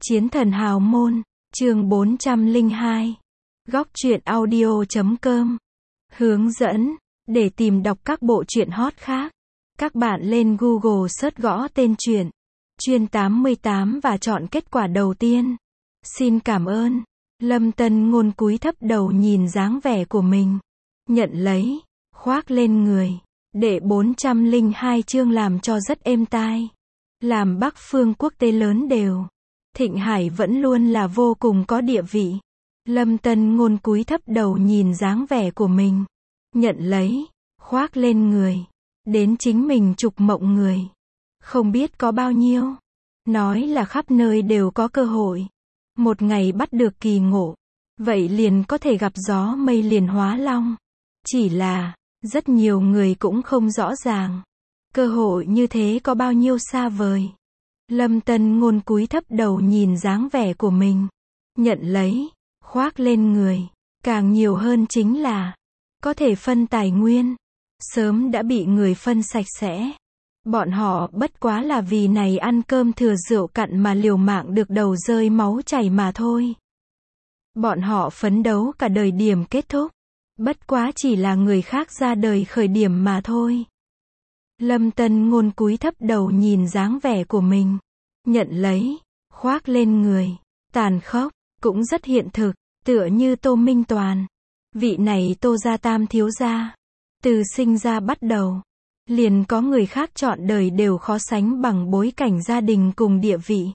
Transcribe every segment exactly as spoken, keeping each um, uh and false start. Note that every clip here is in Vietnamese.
Chiến thần hào môn, chương bốn trăm lẻ hai. Góc truyện audio chấm com. Hướng dẫn, để tìm đọc các bộ truyện hot khác, các bạn lên Google search gõ tên truyện Chuyên tám mươi tám và chọn kết quả đầu tiên. Xin cảm ơn. Lâm Tân Ngôn cúi thấp đầu nhìn dáng vẻ của mình. Nhận lấy, khoác lên người. Đệ bốn trăm lẻ hai chương làm cho rất êm tai. Làm Bắc Phương quốc tế lớn đều. Thịnh Hải vẫn luôn là vô cùng có địa vị. Lâm Tân Ngôn cúi thấp đầu nhìn dáng vẻ của mình. Nhận lấy, khoác lên người. Đến chính mình trục mộng người. Không biết có bao nhiêu. Nói là khắp nơi đều có cơ hội. Một ngày bắt được kỳ ngộ. Vậy liền có thể gặp gió mây liền hóa long. Chỉ là, rất nhiều người cũng không rõ ràng. Cơ hội như thế có bao nhiêu xa vời. Lâm Tân Ngôn cúi thấp đầu nhìn dáng vẻ của mình. Nhận lấy, khoác lên người. Càng nhiều hơn chính là, có thể phân tài nguyên. Sớm đã bị người phân sạch sẽ. Bọn họ bất quá là vì này ăn cơm thừa rượu cặn mà liều mạng được đầu rơi máu chảy mà thôi. Bọn họ phấn đấu cả đời điểm kết thúc. Bất quá chỉ là người khác ra đời khởi điểm mà thôi. Lâm Tân Ngôn cúi thấp đầu nhìn dáng vẻ của mình. Nhận lấy, khoác lên người. Tàn khốc, cũng rất hiện thực, tựa như Tô Minh Toàn. Vị này Tô gia tam thiếu gia. Từ sinh ra bắt đầu, liền có người khác chọn đời đều khó sánh bằng bối cảnh gia đình cùng địa vị.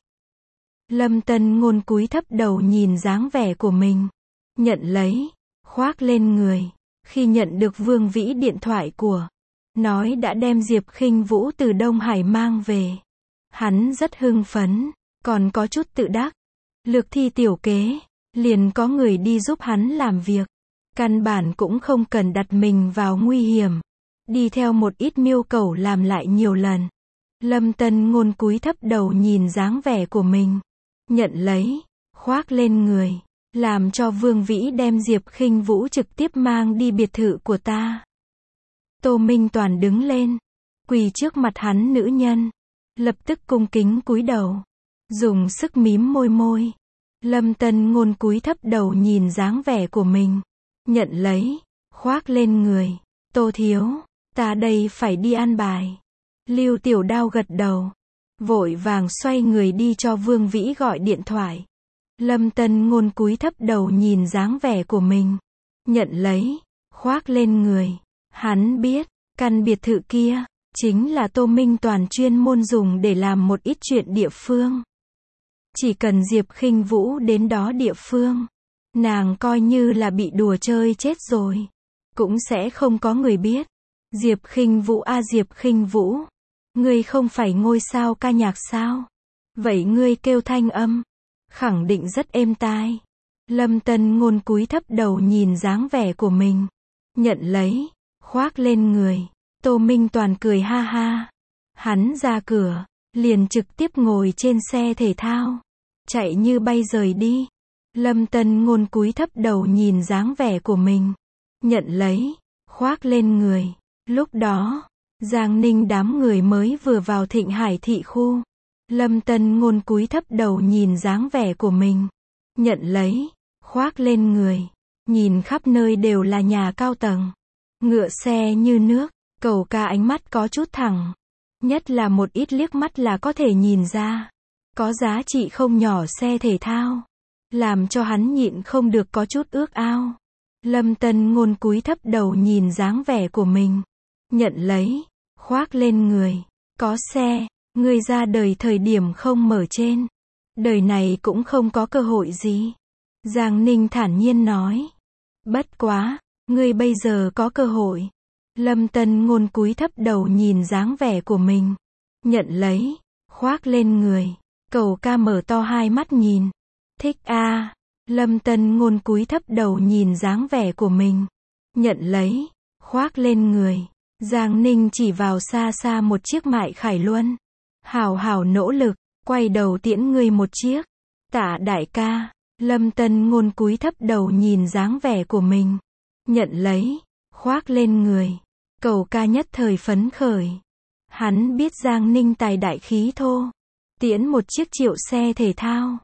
Lâm Tân Ngôn cúi thấp đầu nhìn dáng vẻ của mình. Nhận lấy, khoác lên người. Khi nhận được Vương Vĩ điện thoại của, nói đã đem Diệp Khinh Vũ từ Đông Hải mang về. Hắn rất hưng phấn, còn có chút tự đắc. Lược thi tiểu kế, liền có người đi giúp hắn làm việc. Căn bản cũng không cần đặt mình vào nguy hiểm. Đi theo một ít miêu cầu làm lại nhiều lần. Lâm Tân Ngôn cúi thấp đầu nhìn dáng vẻ của mình. Nhận lấy, khoác lên người. Làm cho Vương Vĩ đem Diệp Khinh Vũ trực tiếp mang đi biệt thự của ta. Tô Minh Toàn đứng lên, quỳ trước mặt hắn nữ nhân. Lập tức cung kính cúi đầu. Dùng sức mím môi môi. Lâm Tân Ngôn cúi thấp đầu nhìn dáng vẻ của mình. Nhận lấy, khoác lên người. Tô thiếu, ta đây phải đi an bài. Lưu Tiểu Đao gật đầu. Vội vàng xoay người đi cho Vương Vĩ gọi điện thoại. Lâm Tân Ngôn cúi thấp đầu nhìn dáng vẻ của mình. Nhận lấy, khoác lên người. Hắn biết, căn biệt thự kia, chính là Tô Minh Toàn chuyên môn dùng để làm một ít chuyện địa phương. Chỉ cần Diệp Khinh Vũ đến đó địa phương, nàng coi như là bị đùa chơi chết rồi. Cũng sẽ không có người biết. Diệp Khinh Vũ a Diệp Khinh Vũ. Ngươi không phải ngôi sao ca nhạc sao? Vậy ngươi kêu thanh âm, khẳng định rất êm tai. Lâm Tân Ngôn cúi thấp đầu nhìn dáng vẻ của mình. Nhận lấy, khoác lên người. Tô Minh Toàn cười ha ha. Hắn ra cửa, liền trực tiếp ngồi trên xe thể thao. Chạy như bay rời đi. Lâm Tân Ngôn cúi thấp đầu nhìn dáng vẻ của mình. Nhận lấy, khoác lên người. Lúc đó, Giang Ninh đám người mới vừa vào Thịnh Hải thị khu. Lâm Tân Ngôn cúi thấp đầu nhìn dáng vẻ của mình. Nhận lấy, khoác lên người. Nhìn khắp nơi đều là nhà cao tầng. Ngựa xe như nước, cầu ca ánh mắt có chút thẳng. Nhất là một ít liếc mắt là có thể nhìn ra. Có giá trị không nhỏ xe thể thao. Làm cho hắn nhịn không được có chút ước ao. Lâm Tân Ngôn cúi thấp đầu nhìn dáng vẻ của mình. Nhận lấy, khoác lên người. Có xe, ngươi ra đời thời điểm không mở trên. Đời này cũng không có cơ hội gì. Giang Ninh thản nhiên nói. Bất quá, ngươi bây giờ có cơ hội. Lâm Tân Ngôn cúi thấp đầu nhìn dáng vẻ của mình. Nhận lấy, khoác lên người. Cầu ca mở to hai mắt nhìn. Thích a à. Lâm Tân Ngôn cúi thấp đầu nhìn dáng vẻ của mình. Nhận lấy, khoác lên người. Giang Ninh chỉ vào xa xa một chiếc Mại Khải Luân. Hảo hảo nỗ lực, quay đầu tiễn ngươi một chiếc. Tạ đại ca. Lâm Tân Ngôn cúi thấp đầu nhìn dáng vẻ của mình. Nhận lấy, khoác lên người. Cầu ca nhất thời phấn khởi. Hắn biết Giang Ninh tài đại khí thô. Tiễn một chiếc triệu xe thể thao.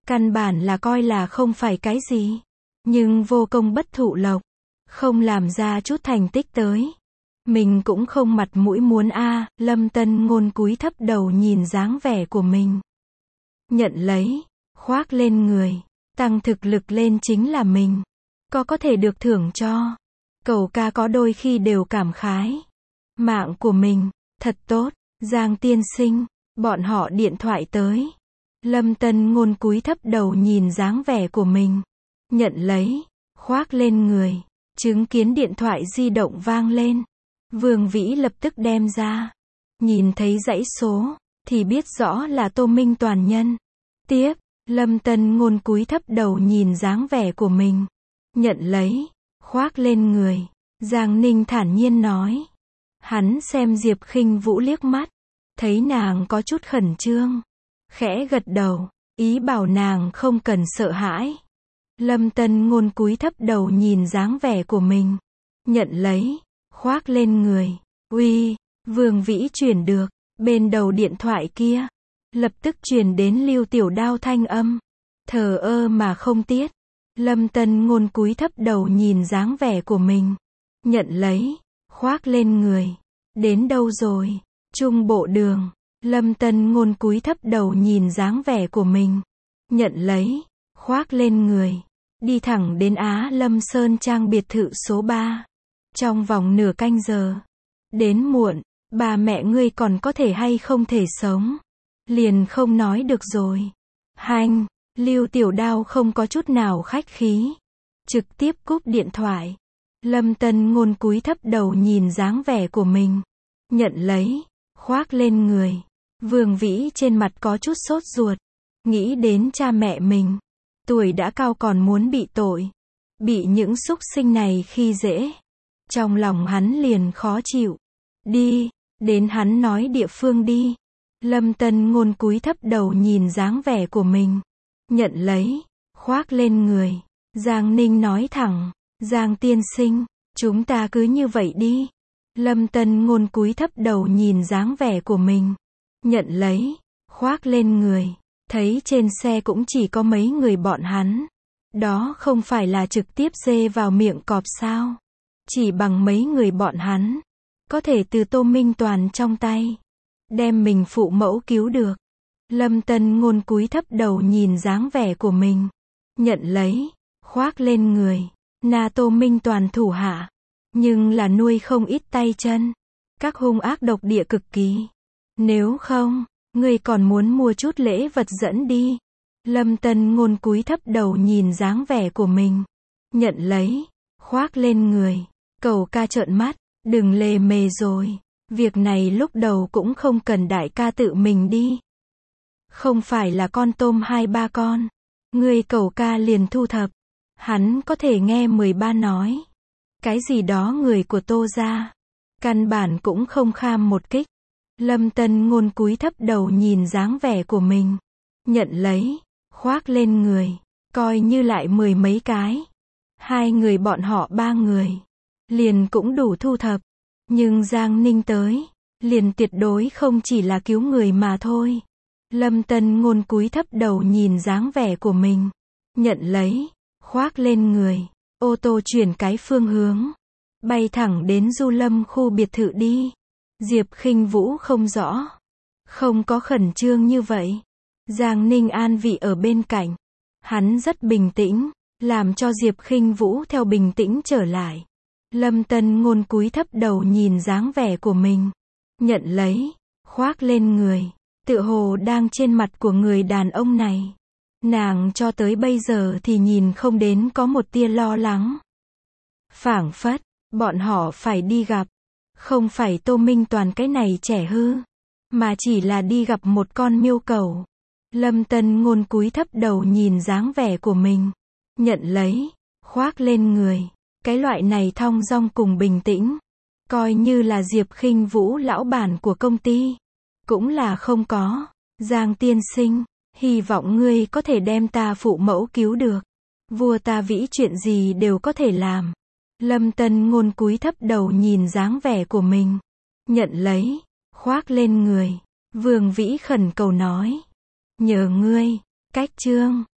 Căn bản là coi là không phải cái gì. Nhưng vô công bất thụ lộc. Không làm ra chút thành tích tới. Mình cũng không mặt mũi muốn a. Lâm Tân Ngôn cúi thấp đầu nhìn dáng vẻ của mình. Nhận lấy, khoác lên người, tăng thực lực lên chính là mình. Có có thể được thưởng cho. Cậu ca có đôi khi đều cảm khái. Mạng của mình, thật tốt. Giang tiên sinh, bọn họ điện thoại tới. Lâm Tân Ngôn cúi thấp đầu nhìn dáng vẻ của mình. Nhận lấy, khoác lên người. Chứng kiến điện thoại di động vang lên. Vương Vĩ lập tức đem ra. Nhìn thấy dãy số, thì biết rõ là Tô Minh Toàn nhân. Tiếp, Lâm Tân Ngôn cúi thấp đầu nhìn dáng vẻ của mình. Nhận lấy, khoác lên người. Giang Ninh thản nhiên nói. Hắn xem Diệp Khinh Vũ liếc mắt. Thấy nàng có chút khẩn trương. Khẽ gật đầu, ý bảo nàng không cần sợ hãi. Lâm Tân Ngôn cúi thấp đầu nhìn dáng vẻ của mình. Nhận lấy, khoác lên người. Uy, Vương Vĩ chuyển được. Bên đầu điện thoại kia, lập tức truyền đến Lưu Tiểu Đao thanh âm. Thờ ơ mà không tiếc. Lâm Tân Ngôn cúi thấp đầu nhìn dáng vẻ của mình. Nhận lấy, khoác lên người. Đến đâu rồi? Trung bộ đường. Lâm Tân Ngôn cúi thấp đầu nhìn dáng vẻ của mình. Nhận lấy, khoác lên người. Đi thẳng đến Á Lâm Sơn Trang biệt thự số ba. Trong vòng nửa canh giờ. Đến muộn, bà mẹ ngươi còn có thể hay không thể sống. Liền không nói được rồi. Hành, Lưu Tiểu Đao không có chút nào khách khí. Trực tiếp cúp điện thoại. Lâm Tân Ngôn cúi thấp đầu nhìn dáng vẻ của mình. Nhận lấy, khoác lên người. Vương Vĩ trên mặt có chút sốt ruột. Nghĩ đến cha mẹ mình. Tuổi đã cao còn muốn bị tội. Bị những súc sinh này khi dễ. Trong lòng hắn liền khó chịu. Đi, đến hắn nói địa phương đi. Lâm Tân Ngôn cúi thấp đầu nhìn dáng vẻ của mình. Nhận lấy, khoác lên người. Giang Ninh nói thẳng. Giang tiên sinh, chúng ta cứ như vậy đi. Lâm Tân Ngôn cúi thấp đầu nhìn dáng vẻ của mình. Nhận lấy, khoác lên người. Thấy trên xe cũng chỉ có mấy người bọn hắn. Đó không phải là trực tiếp dê vào miệng cọp sao. Chỉ bằng mấy người bọn hắn. Có thể từ Tô Minh Toàn trong tay. Đem mình phụ mẫu cứu được. Lâm Tân Ngôn cúi thấp đầu nhìn dáng vẻ của mình. Nhận lấy, khoác lên người. Na Tô Minh Toàn thủ hạ. Nhưng là nuôi không ít tay chân. Các hung ác độc địa cực kỳ. Nếu không, ngươi còn muốn mua chút lễ vật dẫn đi. Lâm Tân Ngôn cúi thấp đầu nhìn dáng vẻ của mình. Nhận lấy, khoác lên người. Cầu ca trợn mắt, đừng lề mề rồi. Việc này lúc đầu cũng không cần đại ca tự mình đi. Không phải là con tôm hai ba con. Ngươi cầu ca liền thu thập. Hắn có thể nghe mười ba nói. Cái gì đó người của Tô gia. Căn bản cũng không kham một kích. Lâm Tân Ngôn cúi thấp đầu nhìn dáng vẻ của mình. Nhận lấy, khoác lên người. Coi như lại mười mấy cái. Hai người bọn họ ba người. Liền cũng đủ thu thập. Nhưng Giang Ninh tới. Liền tuyệt đối không chỉ là cứu người mà thôi. Lâm Tân Ngôn cúi thấp đầu nhìn dáng vẻ của mình. Nhận lấy, khoác lên người. Ô tô chuyển cái phương hướng. Bay thẳng đến Du Lâm khu biệt thự đi. Diệp Khinh Vũ không rõ. Không có khẩn trương như vậy. Giang Ninh an vị ở bên cạnh. Hắn rất bình tĩnh. Làm cho Diệp Khinh Vũ theo bình tĩnh trở lại. Lâm Tân Ngôn cúi thấp đầu nhìn dáng vẻ của mình. Nhận lấy, khoác lên người. Tựa hồ đang trên mặt của người đàn ông này. Nàng cho tới bây giờ thì nhìn không đến có một tia lo lắng. Phảng phất, bọn họ phải đi gặp. Không phải Tô Minh Toàn cái này trẻ hư. Mà chỉ là đi gặp một con miêu cầu. Lâm Tân Ngôn cúi thấp đầu nhìn dáng vẻ của mình. Nhận lấy, khoác lên người. Cái loại này thong dong cùng bình tĩnh. Coi như là Diệp Khinh Vũ lão bản của công ty. Cũng là không có. Giang tiên sinh, hy vọng ngươi có thể đem ta phụ mẫu cứu được. Vua ta vĩ chuyện gì đều có thể làm. Lâm Tân Ngôn cúi thấp đầu nhìn dáng vẻ của mình. Nhận lấy, khoác lên người. Vương Vĩ khẩn cầu nói. Nhờ ngươi, cách chương.